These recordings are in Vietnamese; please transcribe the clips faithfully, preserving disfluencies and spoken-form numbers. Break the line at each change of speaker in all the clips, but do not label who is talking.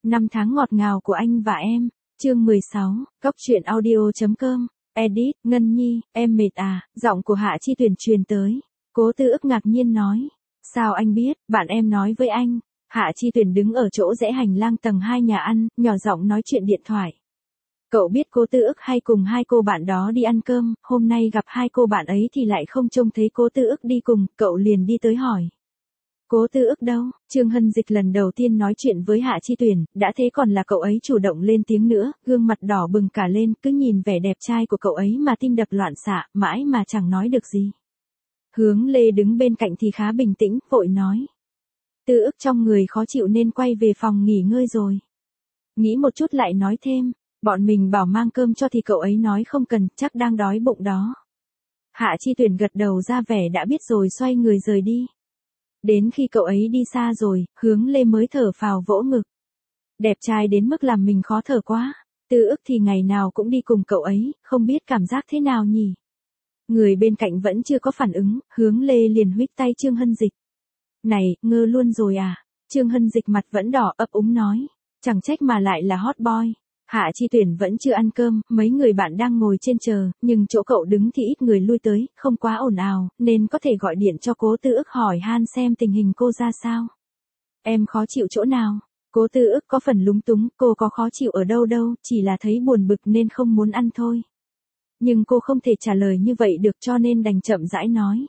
Năm tháng ngọt ngào của anh và em. Chương mười sáu, Cóc truyện audio chấm com. Edit, Ngân Nhi, em mệt à? Giọng của Hạ Chi Tuyển truyền tới. Cố Tư Ức ngạc nhiên nói. Sao anh biết? Bạn em nói với anh. Hạ Chi Tuyển đứng ở chỗ rẽ hành lang tầng hai nhà ăn, nhỏ giọng nói chuyện điện thoại. Cậu biết Cố Tư Ức hay cùng hai cô bạn đó đi ăn cơm, hôm nay gặp hai cô bạn ấy thì lại không trông thấy Cố Tư Ức đi cùng, cậu liền đi tới hỏi. Cố Tư Ức đâu? Trương Hân Dịch lần đầu tiên nói chuyện với Hạ Chi Tuyển, đã thế còn là cậu ấy chủ động lên tiếng nữa, gương mặt đỏ bừng cả lên, cứ nhìn vẻ đẹp trai của cậu ấy mà tim đập loạn xạ, mãi mà chẳng nói được gì. Hướng Lê đứng bên cạnh thì khá bình tĩnh, vội nói. Tư Ức trong người khó chịu nên quay về phòng nghỉ ngơi rồi. Nghĩ một chút lại nói thêm, bọn mình bảo mang cơm cho thì cậu ấy nói không cần, chắc đang đói bụng đó. Hạ Chi Tuyển gật đầu ra vẻ đã biết rồi xoay người rời đi. Đến khi cậu ấy đi xa rồi, Hướng Lê mới thở phào vỗ ngực. Đẹp trai đến mức làm mình khó thở quá. Tư Ức thì ngày nào cũng đi cùng cậu ấy, không biết cảm giác thế nào nhỉ. Người bên cạnh vẫn chưa có phản ứng, Hướng Lê liền huých tay Trương Hân Dịch. Này, ngơ luôn rồi à? Trương Hân Dịch mặt vẫn đỏ ấp úng nói. Chẳng trách mà lại là hot boy. Hạ Chi Tuyển vẫn chưa ăn cơm, mấy người bạn đang ngồi trên chờ, nhưng chỗ cậu đứng thì ít người lui tới, không quá ồn ào, nên có thể gọi điện cho Cố Tư Ức hỏi han xem tình hình cô ra sao. Em khó chịu chỗ nào? Cố Tư Ức có phần lúng túng, cô có khó chịu ở đâu đâu, chỉ là thấy buồn bực nên không muốn ăn thôi. Nhưng cô không thể trả lời như vậy được cho nên đành chậm rãi nói.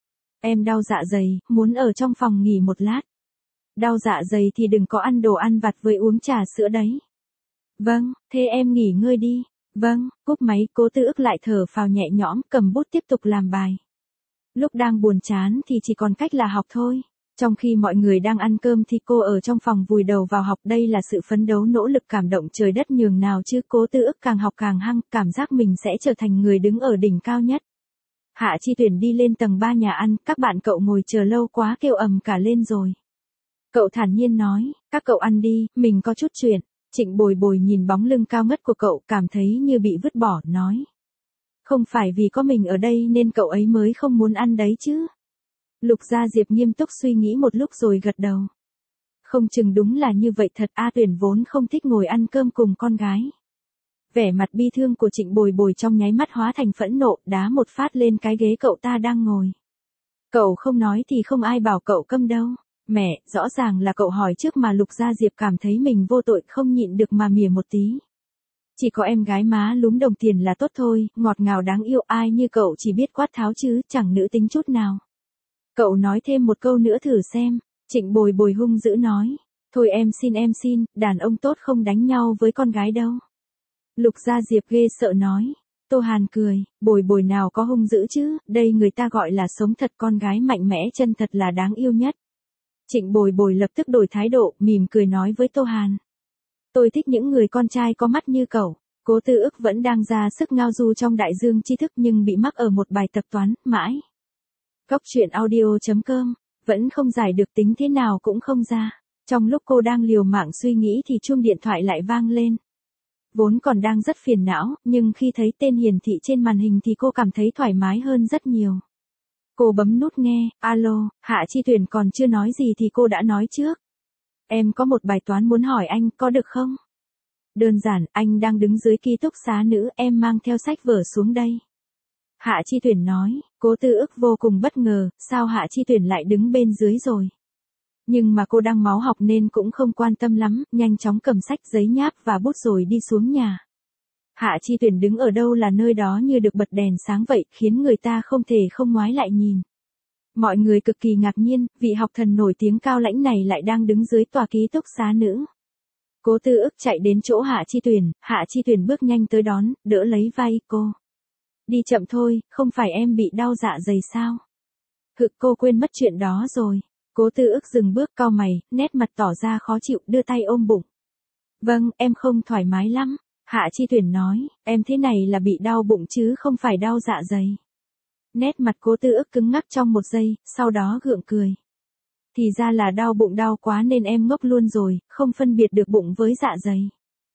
Em đau dạ dày, muốn ở trong phòng nghỉ một lát. Đau dạ dày thì đừng có ăn đồ ăn vặt với uống trà sữa đấy. Vâng, thế em nghỉ ngơi đi. Vâng, cúp máy, Cố Tư Ức lại thở phào nhẹ nhõm, cầm bút tiếp tục làm bài. Lúc đang buồn chán thì chỉ còn cách là học thôi. Trong khi mọi người đang ăn cơm thì cô ở trong phòng vùi đầu vào học, đây là sự phấn đấu nỗ lực cảm động trời đất nhường nào chứ. Cố Tư Ức càng học càng hăng, cảm giác mình sẽ trở thành người đứng ở đỉnh cao nhất. Hạ Chi Tuyển đi lên tầng ba nhà ăn, các bạn cậu ngồi chờ lâu quá kêu ầm cả lên rồi. Cậu thản nhiên nói, các cậu ăn đi, mình có chút chuyện. Trịnh Bồi Bồi nhìn bóng lưng cao ngất của cậu cảm thấy như bị vứt bỏ, nói. Không phải vì có mình ở đây nên cậu ấy mới không muốn ăn đấy chứ. Lục Gia Diệp nghiêm túc suy nghĩ một lúc rồi gật đầu. Không chừng đúng là như vậy thật, A Tuyển vốn không thích ngồi ăn cơm cùng con gái. Vẻ mặt bi thương của Trịnh Bồi Bồi trong nháy mắt hóa thành phẫn nộ, đá một phát lên cái ghế cậu ta đang ngồi. Cậu không nói thì không ai bảo cậu câm đâu. Mẹ, rõ ràng là cậu hỏi trước mà. Lục Gia Diệp cảm thấy mình vô tội, không nhịn được mà mỉa một tí. Chỉ có em gái má lúm đồng tiền là tốt thôi, ngọt ngào đáng yêu, ai như cậu chỉ biết quát tháo chứ, chẳng nữ tính chút nào. Cậu nói thêm một câu nữa thử xem. Trịnh Bồi Bồi hung dữ nói. Thôi em xin em xin, đàn ông tốt không đánh nhau với con gái đâu. Lục Gia Diệp ghê sợ nói. Tô Hàn cười, Bồi Bồi nào có hung dữ chứ, đây người ta gọi là sống thật, con gái mạnh mẽ chân thật là đáng yêu nhất. Trịnh Bồi Bồi lập tức đổi thái độ, mỉm cười nói với Tô Hàn. Tôi thích những người con trai có mắt như cậu. Cố Tư Ức vẫn đang ra sức ngao du trong đại dương tri thức nhưng bị mắc ở một bài tập toán, mãi. Cóc truyện audio chấm com, vẫn không giải được tính thế nào cũng không ra. Trong lúc cô đang liều mạng suy nghĩ thì chuông điện thoại lại vang lên. Vốn còn đang rất phiền não, nhưng khi thấy tên hiển thị trên màn hình thì cô cảm thấy thoải mái hơn rất nhiều. Cô bấm nút nghe, alo, Hạ Chi Tuyển còn chưa nói gì thì cô đã nói trước. Em có một bài toán muốn hỏi anh, có được không? Đơn giản, anh đang đứng dưới ký túc xá nữ, em mang theo sách vở xuống đây. Hạ Chi Tuyển nói, Cố Tư Ức vô cùng bất ngờ, sao Hạ Chi Tuyển lại đứng bên dưới rồi? Nhưng mà cô đang máu học nên cũng không quan tâm lắm, nhanh chóng cầm sách giấy nháp và bút rồi đi xuống nhà. Hạ Chi Tuyển đứng ở đâu là nơi đó như được bật đèn sáng vậy, khiến người ta không thể không ngoái lại nhìn. Mọi người cực kỳ ngạc nhiên, vị học thần nổi tiếng cao lãnh này lại đang đứng dưới tòa ký túc xá nữ. Cố Tư Ức chạy đến chỗ Hạ Chi Tuyển, Hạ Chi Tuyển bước nhanh tới đón, đỡ lấy vai cô. Đi chậm thôi, không phải em bị đau dạ dày sao? Hự, cô quên mất chuyện đó rồi. Cố Tư Ức dừng bước cau mày, nét mặt tỏ ra khó chịu, đưa tay ôm bụng. Vâng, em không thoải mái lắm. Hạ Chi Tuyển nói, em thế này là bị đau bụng chứ không phải đau dạ dày. Nét mặt Cố Tư Ức cứng ngắc trong một giây, sau đó gượng cười. Thì ra là đau bụng đau quá nên em ngốc luôn rồi, không phân biệt được bụng với dạ dày.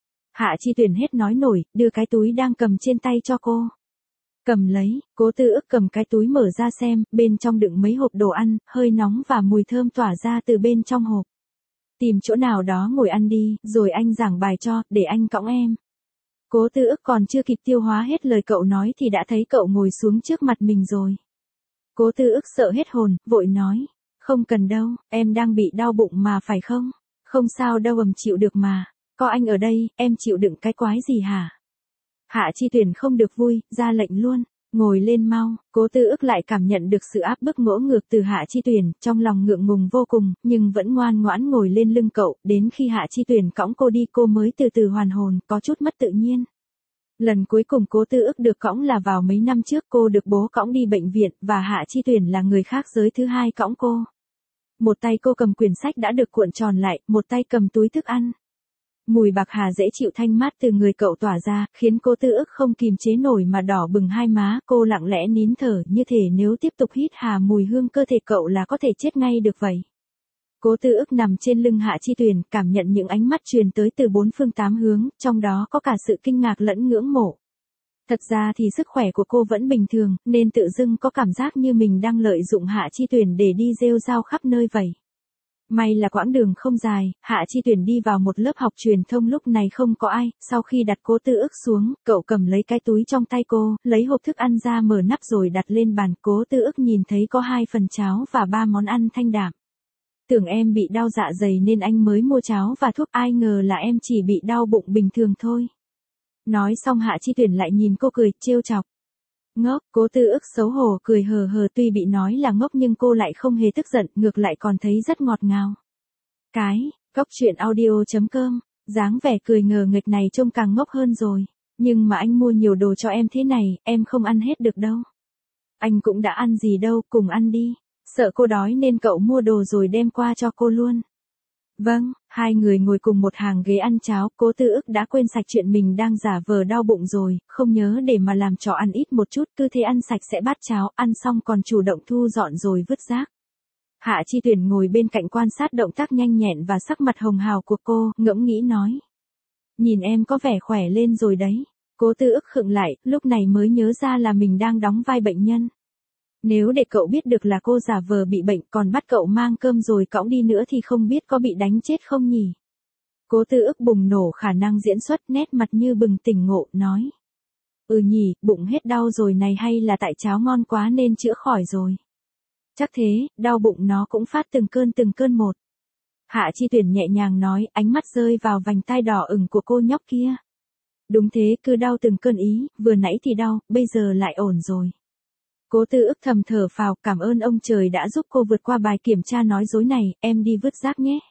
Hạ Chi Tuyển hết nói nổi, đưa cái túi đang cầm trên tay cho cô. Cầm lấy, Cố Tư Ức cầm cái túi mở ra xem, bên trong đựng mấy hộp đồ ăn, hơi nóng và mùi thơm tỏa ra từ bên trong hộp. Tìm chỗ nào đó ngồi ăn đi, rồi anh giảng bài cho, để anh cõng em. Cố Tư Ức còn chưa kịp tiêu hóa hết lời cậu nói thì đã thấy cậu ngồi xuống trước mặt mình rồi. Cố Tư Ức sợ hết hồn, vội nói. Không cần đâu, em đang bị đau bụng mà phải không? Không sao đâu, ầm chịu được mà. Có anh ở đây, em chịu đựng cái quái gì hả? Hạ Chi Tuyển không được vui, ra lệnh luôn. Ngồi lên mau. Cố Tư Ức lại cảm nhận được sự áp bức ngỗ ngược từ Hạ Chi Tuyển, trong lòng ngượng ngùng vô cùng, nhưng vẫn ngoan ngoãn ngồi lên lưng cậu, đến khi Hạ Chi Tuyển cõng cô đi cô mới từ từ hoàn hồn, có chút mất tự nhiên. Lần cuối cùng Cố Tư Ức được cõng là vào mấy năm trước, cô được bố cõng đi bệnh viện, và Hạ Chi Tuyển là người khác giới thứ hai cõng cô. Một tay cô cầm quyển sách đã được cuộn tròn lại, một tay cầm túi thức ăn. Mùi bạc hà dễ chịu thanh mát từ người cậu tỏa ra, khiến Cố Tư Ức không kìm chế nổi mà đỏ bừng hai má, cô lặng lẽ nín thở, như thể nếu tiếp tục hít hà mùi hương cơ thể cậu là có thể chết ngay được vậy. Cố Tư Ức nằm trên lưng Hạ Chi Tuyển, cảm nhận những ánh mắt truyền tới từ bốn phương tám hướng, trong đó có cả sự kinh ngạc lẫn ngưỡng mộ. Thật ra thì sức khỏe của cô vẫn bình thường, nên tự dưng có cảm giác như mình đang lợi dụng Hạ Chi Tuyển để đi rêu rao khắp nơi vậy. May là quãng đường không dài, Hạ Chi Tuyển đi vào một lớp học truyền thông lúc này không có ai, sau khi đặt Cố Tư Ức xuống, cậu cầm lấy cái túi trong tay cô, lấy hộp thức ăn ra mở nắp rồi đặt lên bàn. Cố Tư Ức nhìn thấy có hai phần cháo và ba món ăn thanh đạm. Tưởng em bị đau dạ dày nên anh mới mua cháo và thuốc, ai ngờ là em chỉ bị đau bụng bình thường thôi. Nói xong Hạ Chi Tuyển lại nhìn cô cười, trêu chọc. Ngốc, Cố Tư Ức xấu hổ cười hờ hờ, tuy bị nói là ngốc nhưng cô lại không hề tức giận, ngược lại còn thấy rất ngọt ngào. Cái, cóc truyện audio chấm com, dáng vẻ cười ngờ nghệch này trông càng ngốc hơn rồi. Nhưng mà anh mua nhiều đồ cho em thế này, em không ăn hết được đâu. Anh cũng đã ăn gì đâu, cùng ăn đi. Sợ cô đói nên cậu mua đồ rồi đem qua cho cô luôn. Vâng, hai người ngồi cùng một hàng ghế ăn cháo, Cố Tư Ức đã quên sạch chuyện mình đang giả vờ đau bụng rồi, không nhớ để mà làm trò ăn ít một chút, cứ thế ăn sạch sẽ bát cháo, ăn xong còn chủ động thu dọn rồi vứt rác. Hạ Chi Tuyển ngồi bên cạnh quan sát động tác nhanh nhẹn và sắc mặt hồng hào của cô, ngẫm nghĩ nói. Nhìn em có vẻ khỏe lên rồi đấy. Cố Tư Ức khựng lại, lúc này mới nhớ ra là mình đang đóng vai bệnh nhân. Nếu để cậu biết được là cô giả vờ bị bệnh còn bắt cậu mang cơm rồi cõng đi nữa thì không biết có bị đánh chết không nhỉ? Cố Tư Ức bùng nổ khả năng diễn xuất, nét mặt như bừng tỉnh ngộ, nói. Ừ nhỉ, bụng hết đau rồi này, hay là tại cháo ngon quá nên chữa khỏi rồi. Chắc thế, đau bụng nó cũng phát từng cơn từng cơn một. Hạ Chi Tuyển nhẹ nhàng nói, ánh mắt rơi vào vành tai đỏ ửng của cô nhóc kia. Đúng thế, cứ đau từng cơn ý, vừa nãy thì đau, bây giờ lại ổn rồi. Cố Tư Ức thầm thở phào, cảm ơn ông trời đã giúp cô vượt qua bài kiểm tra nói dối này, em đi vứt rác nhé.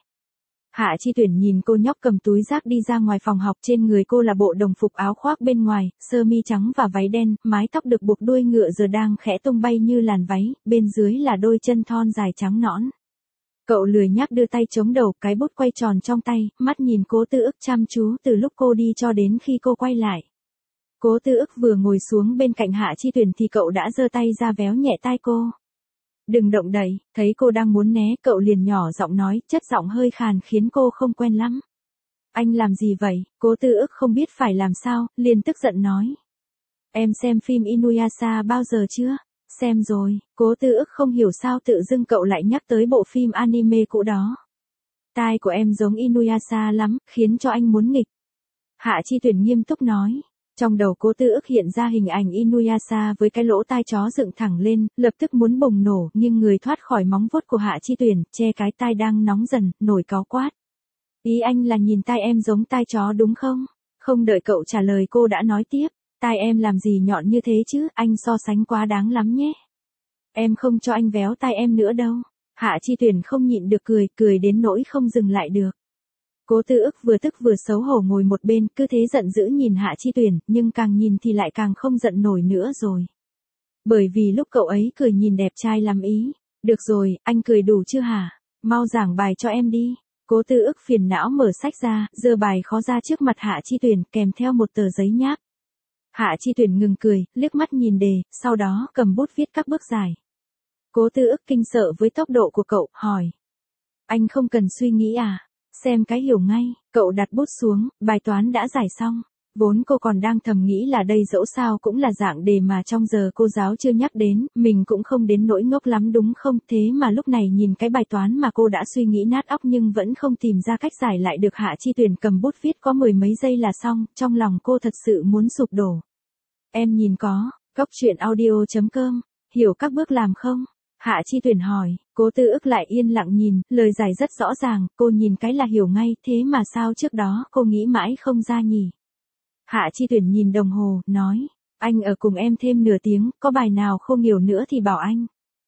Hạ Chi Tuyển nhìn cô nhóc cầm túi rác đi ra ngoài phòng học, trên người cô là bộ đồng phục áo khoác bên ngoài, sơ mi trắng và váy đen, mái tóc được buộc đuôi ngựa giờ đang khẽ tung bay như làn váy, bên dưới là đôi chân thon dài trắng nõn. Cậu lười nhác đưa tay chống đầu, cái bút quay tròn trong tay, mắt nhìn Cố Tư Ức chăm chú từ lúc cô đi cho đến khi cô quay lại. Cố Tư Ức vừa ngồi xuống bên cạnh Hạ Chi Tuyển thì cậu đã giơ tay ra véo nhẹ tai cô. Đừng động đậy, thấy cô đang muốn né, cậu liền nhỏ giọng nói, chất giọng hơi khàn khiến cô không quen lắm. Anh làm gì vậy? Cố Tư Ức không biết phải làm sao, liền tức giận nói. Em xem phim Inuyasha bao giờ chưa? Xem rồi. Cố Tư Ức không hiểu sao tự dưng cậu lại nhắc tới bộ phim anime cũ đó. Tai của em giống Inuyasha lắm, khiến cho anh muốn nghịch. Hạ Chi Tuyển nghiêm túc nói. Trong đầu Cố Tư Ức hiện ra hình ảnh Inuyasha với cái lỗ tai chó dựng thẳng lên, lập tức muốn bùng nổ, nhưng người thoát khỏi móng vuốt của Hạ Chi Tuyển, che cái tai đang nóng dần, nổi cáu quát. Ý anh là nhìn tai em giống tai chó đúng không? Không đợi cậu trả lời cô đã nói tiếp, tai em làm gì nhọn như thế chứ, anh so sánh quá đáng lắm nhé. Em không cho anh véo tai em nữa đâu. Hạ Chi Tuyển không nhịn được cười, cười đến nỗi không dừng lại được. Cố Tư Ức vừa tức vừa xấu hổ ngồi một bên, cứ thế giận dữ nhìn Hạ Chi Tuyển, nhưng càng nhìn thì lại càng không giận nổi nữa rồi. Bởi vì lúc cậu ấy cười nhìn đẹp trai lắm ý. Được rồi, anh cười đủ chưa hả? Mau giảng bài cho em đi. Cố Tư Ức phiền não mở sách ra, giơ bài khó ra trước mặt Hạ Chi Tuyển, kèm theo một tờ giấy nháp. Hạ Chi Tuyển ngừng cười, liếc mắt nhìn đề, sau đó cầm bút viết các bước giải. Cố Tư Ức kinh sợ với tốc độ của cậu, hỏi. Anh không cần suy nghĩ à? Xem cái hiểu ngay, cậu đặt bút xuống, bài toán đã giải xong. Vốn cô còn đang thầm nghĩ là đây dẫu sao cũng là dạng đề mà trong giờ cô giáo chưa nhắc đến, mình cũng không đến nỗi ngốc lắm đúng không? Thế mà lúc này nhìn cái bài toán mà cô đã suy nghĩ nát óc nhưng vẫn không tìm ra cách giải lại được, Hạ Chi Tuyền cầm bút viết có mười mấy giây là xong, trong lòng cô thật sự muốn sụp đổ. Em nhìn có, cốc truyện audio chấm com, hiểu các bước làm không? Hạ Chi Tuyền hỏi, Cố Tư Ức lại yên lặng nhìn, lời giải rất rõ ràng, cô nhìn cái là hiểu ngay, thế mà sao trước đó cô nghĩ mãi không ra nhỉ? Hạ Chi Tuyền nhìn đồng hồ, nói, anh ở cùng em thêm nửa tiếng, có bài nào không hiểu nữa thì bảo anh.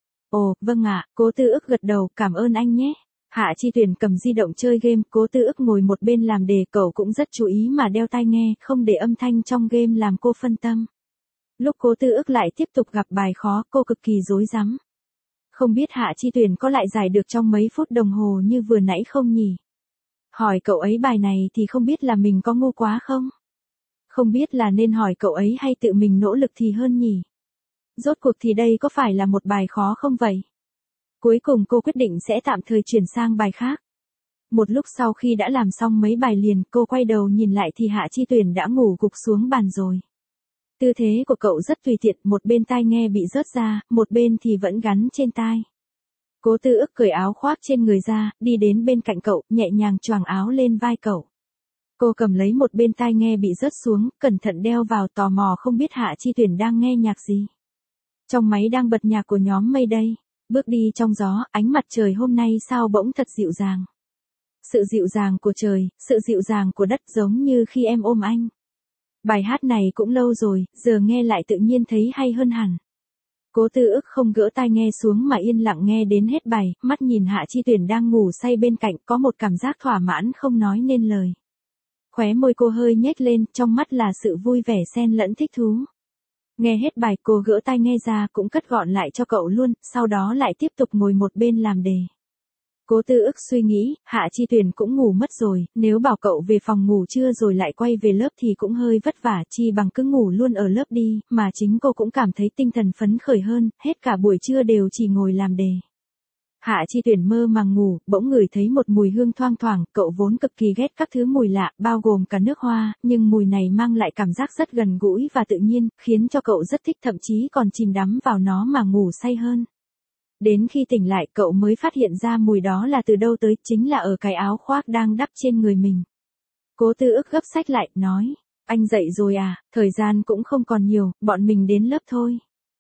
Ồ, vâng ạ, Cố Tư Ức gật đầu, cảm ơn anh nhé. Hạ Chi Tuyền cầm di động chơi game, Cố Tư Ức ngồi một bên làm đề, cậu cũng rất chú ý mà đeo tai nghe, không để âm thanh trong game làm cô phân tâm. Lúc Cố Tư Ức lại tiếp tục gặp bài khó, cô cực kỳ rối rắm. Không biết Hạ Chi Tuyền có lại giải được trong mấy phút đồng hồ như vừa nãy không nhỉ? Hỏi cậu ấy bài này thì không biết là mình có ngu quá không? Không biết là nên hỏi cậu ấy hay tự mình nỗ lực thì hơn nhỉ? Rốt cuộc thì đây có phải là một bài khó không vậy? Cuối cùng cô quyết định sẽ tạm thời chuyển sang bài khác. Một lúc sau khi đã làm xong mấy bài liền, cô quay đầu nhìn lại thì Hạ Chi Tuyền đã ngủ gục xuống bàn rồi. Tư thế của cậu rất tùy tiện, một bên tai nghe bị rớt ra, một bên thì vẫn gắn trên tai. Cố Tư Ức cởi áo khoác trên người ra, đi đến bên cạnh cậu, nhẹ nhàng choàng áo lên vai cậu. Cô cầm lấy một bên tai nghe bị rớt xuống, cẩn thận đeo vào, tò mò không biết Hạ Chi Tuyền đang nghe nhạc gì. Trong máy đang bật nhạc của nhóm Mayday, bước đi trong gió, ánh mặt trời hôm nay sao bỗng thật dịu dàng. Sự dịu dàng của trời, sự dịu dàng của đất giống như khi em ôm anh. Bài hát này cũng lâu rồi, giờ nghe lại tự nhiên thấy hay hơn hẳn. Cố Tư Ức không gỡ tai nghe xuống mà yên lặng nghe đến hết bài, mắt nhìn Hạ Chi Tuyền đang ngủ say bên cạnh, có một cảm giác thỏa mãn không nói nên lời. Khóe môi cô hơi nhếch lên, trong mắt là sự vui vẻ xen lẫn thích thú. Nghe hết bài, cô gỡ tai nghe ra cũng cất gọn lại cho cậu luôn, sau đó lại tiếp tục ngồi một bên làm đề. Cố Tư Ức suy nghĩ, Hạ Chi Tuyền cũng ngủ mất rồi, nếu bảo cậu về phòng ngủ trưa rồi lại quay về lớp thì cũng hơi vất vả, chi bằng cứ ngủ luôn ở lớp đi, mà chính cô cũng cảm thấy tinh thần phấn khởi hơn, hết cả buổi trưa đều chỉ ngồi làm đề. Hạ Chi Tuyền mơ màng ngủ, bỗng ngửi thấy một mùi hương thoang thoảng, cậu vốn cực kỳ ghét các thứ mùi lạ, bao gồm cả nước hoa, nhưng mùi này mang lại cảm giác rất gần gũi và tự nhiên, khiến cho cậu rất thích, thậm chí còn chìm đắm vào nó mà ngủ say hơn. Đến khi tỉnh lại, cậu mới phát hiện ra mùi đó là từ đâu tới, chính là ở cái áo khoác đang đắp trên người mình. Cố Tư Ức gấp sách lại, nói, anh dậy rồi à, thời gian cũng không còn nhiều, bọn mình đến lớp thôi.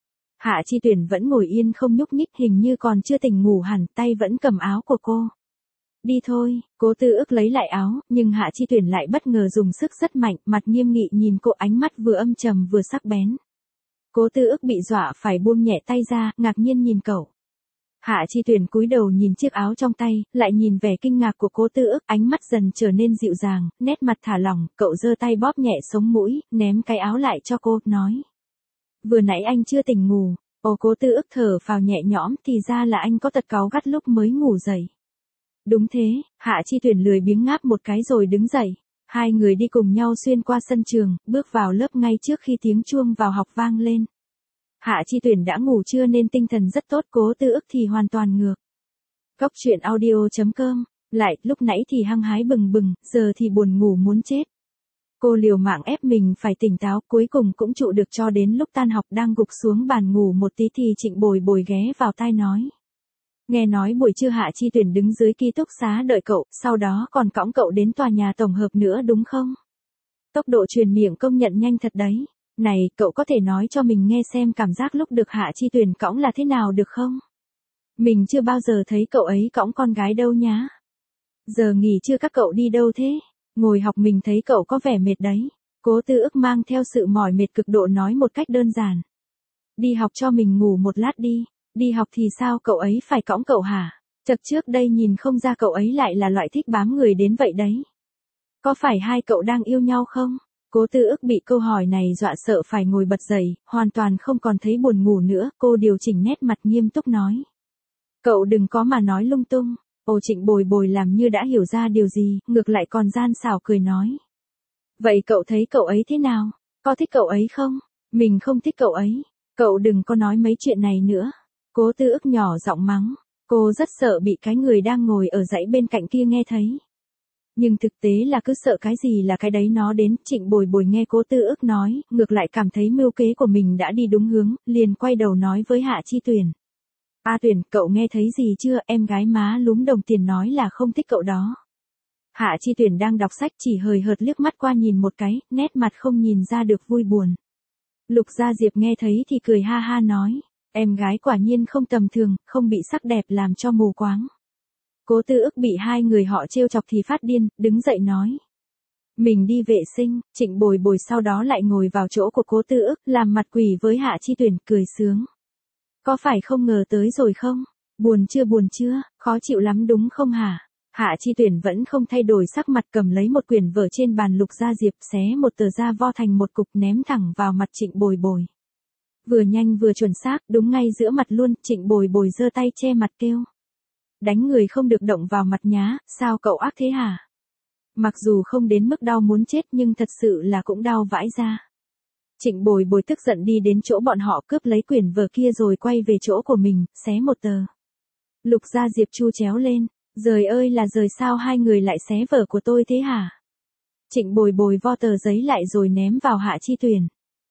Hạ Chi Tuyền vẫn ngồi yên không nhúc nhích, hình như còn chưa tỉnh ngủ hẳn, tay vẫn cầm áo của cô. Đi thôi, Cố Tư Ức lấy lại áo, nhưng Hạ Chi Tuyền lại bất ngờ dùng sức rất mạnh, mặt nghiêm nghị nhìn cô, ánh mắt vừa âm trầm vừa sắc bén. Cố Tư Ức bị dọa phải buông nhẹ tay ra, ngạc nhiên nhìn cậu. Hạ Chi Tuyền cúi đầu nhìn chiếc áo trong tay, lại nhìn vẻ kinh ngạc của Cố Tư Ức, ánh mắt dần trở nên dịu dàng, nét mặt thả lỏng, cậu giơ tay bóp nhẹ sống mũi, ném cái áo lại cho cô, nói. Vừa nãy anh chưa tỉnh ngủ, ồ. Cố Tư Ức thở phào nhẹ nhõm, thì ra là anh có tật cáu gắt lúc mới ngủ dậy. Đúng thế, Hạ Chi Tuyền lười biếng ngáp một cái rồi đứng dậy. Hai người đi cùng nhau xuyên qua sân trường, bước vào lớp ngay trước khi tiếng chuông vào học vang lên. Hạ Chi Tuyền đã ngủ trưa nên tinh thần rất tốt, Cố Tư Ức thì hoàn toàn ngược. Cốc truyện audio chấm com, lại, lúc nãy thì hăng hái bừng bừng, giờ thì buồn ngủ muốn chết. Cô liều mạng ép mình phải tỉnh táo, cuối cùng cũng trụ được cho đến lúc tan học đang gục xuống bàn ngủ một tí thì Trịnh Bồi Bồi ghé vào tai nói. Nghe nói buổi trưa Hạ Chi Tuyền đứng dưới ký túc xá đợi cậu, sau đó còn cõng cậu đến tòa nhà tổng hợp nữa đúng không? Tốc độ truyền miệng công nhận nhanh thật đấy. Này, cậu có thể nói cho mình nghe xem cảm giác lúc được Hạ Chi Tuyền cõng là thế nào được không? Mình chưa bao giờ thấy cậu ấy cõng con gái đâu nhá. Giờ nghỉ trưa các cậu đi đâu thế? Ngồi học mình thấy cậu có vẻ mệt đấy. Cố Tư Ức mang theo sự mỏi mệt cực độ nói một cách đơn giản. Đi học cho mình ngủ một lát đi. Đi học thì sao, cậu ấy phải cõng cậu hả? Chật, trước đây nhìn không ra cậu ấy lại là loại thích bám người đến vậy đấy. Có phải hai cậu đang yêu nhau không? Cố Tư Ức bị câu hỏi này dọa sợ phải ngồi bật dậy, hoàn toàn không còn thấy buồn ngủ nữa, cô điều chỉnh nét mặt nghiêm túc nói. Cậu đừng có mà nói lung tung. Ồ. Trịnh Bồi Bồi làm như đã hiểu ra điều gì, ngược lại còn gian xảo cười nói. Vậy cậu thấy cậu ấy thế nào? Có thích cậu ấy không? Mình không thích cậu ấy. Cậu đừng có nói mấy chuyện này nữa. Cố Tư Ức nhỏ giọng mắng. Cô rất sợ bị cái người đang ngồi ở dãy bên cạnh kia nghe thấy. Nhưng thực tế là cứ sợ cái gì là cái đấy nó đến. Trịnh Bồi Bồi nghe Cố Tư Ức nói, ngược lại cảm thấy mưu kế của mình đã đi đúng hướng, liền quay đầu nói với Hạ Chi Tuyển. A Tuyển, cậu nghe thấy gì chưa, em gái má lúm đồng tiền nói là không thích cậu đó. Hạ Chi Tuyển đang đọc sách chỉ hời hợt liếc mắt qua nhìn một cái, nét mặt không nhìn ra được vui buồn. Lục Gia Diệp nghe thấy thì cười ha ha nói, em gái quả nhiên không tầm thường, không bị sắc đẹp làm cho mù quáng. Cố Tư Ức bị hai người họ trêu chọc thì phát điên, đứng dậy nói. Mình đi vệ sinh. Trịnh Bồi Bồi sau đó lại ngồi vào chỗ của Cố Tư Ức, làm mặt quỷ với Hạ Chi Tuyển, cười sướng. Có phải không ngờ tới rồi không? Buồn chưa buồn chưa, khó chịu lắm đúng không hả? Hạ Chi Tuyển vẫn không thay đổi sắc mặt, cầm lấy một quyển vở trên bàn Lục Gia Diệp, xé một tờ da vo thành một cục ném thẳng vào mặt Trịnh Bồi Bồi. Vừa nhanh vừa chuẩn xác, đúng ngay giữa mặt luôn. Trịnh Bồi Bồi giơ tay che mặt kêu. Đánh người không được động vào mặt nhá, sao cậu ác thế hả? Mặc dù không đến mức đau muốn chết nhưng thật sự là cũng đau vãi ra. Trịnh Bồi Bồi tức giận đi đến chỗ bọn họ, cướp lấy quyển vở kia rồi quay về chỗ của mình, xé một tờ. Lục Gia Diệp chu chéo lên, giời ơi là giời, sao hai người lại xé vở của tôi thế hả? Trịnh Bồi Bồi vo tờ giấy lại rồi ném vào Hạ Chi Tuyển.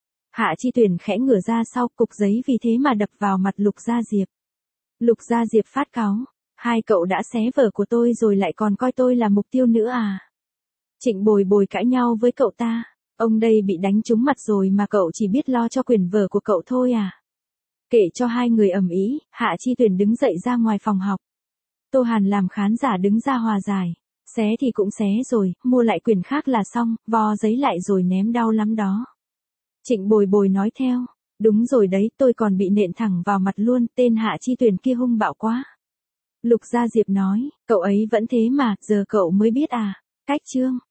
Hạ Chi Tuyển khẽ ngửa ra sau, cục giấy vì thế mà đập vào mặt Lục Gia Diệp. Lục Gia Diệp phát cáu, hai cậu đã xé vở của tôi rồi lại còn coi tôi là mục tiêu nữa à? Trịnh Bồi Bồi cãi nhau với cậu ta, ông đây bị đánh trúng mặt rồi mà cậu chỉ biết lo cho quyển vở của cậu thôi à? Kể cho hai người ầm ĩ, Hạ Chi Tuyển đứng dậy ra ngoài phòng học. Tô Hàn làm khán giả đứng ra hòa giải, xé thì cũng xé rồi, mua lại quyển khác là xong, vo giấy lại rồi ném, đau lắm đó. Trịnh Bồi Bồi nói theo, đúng rồi đấy, tôi còn bị nện thẳng vào mặt luôn, tên Hạ Chi Tuyển kia hung bạo quá. Lục Gia Diệp nói, cậu ấy vẫn thế mà, giờ cậu mới biết à? Cách chương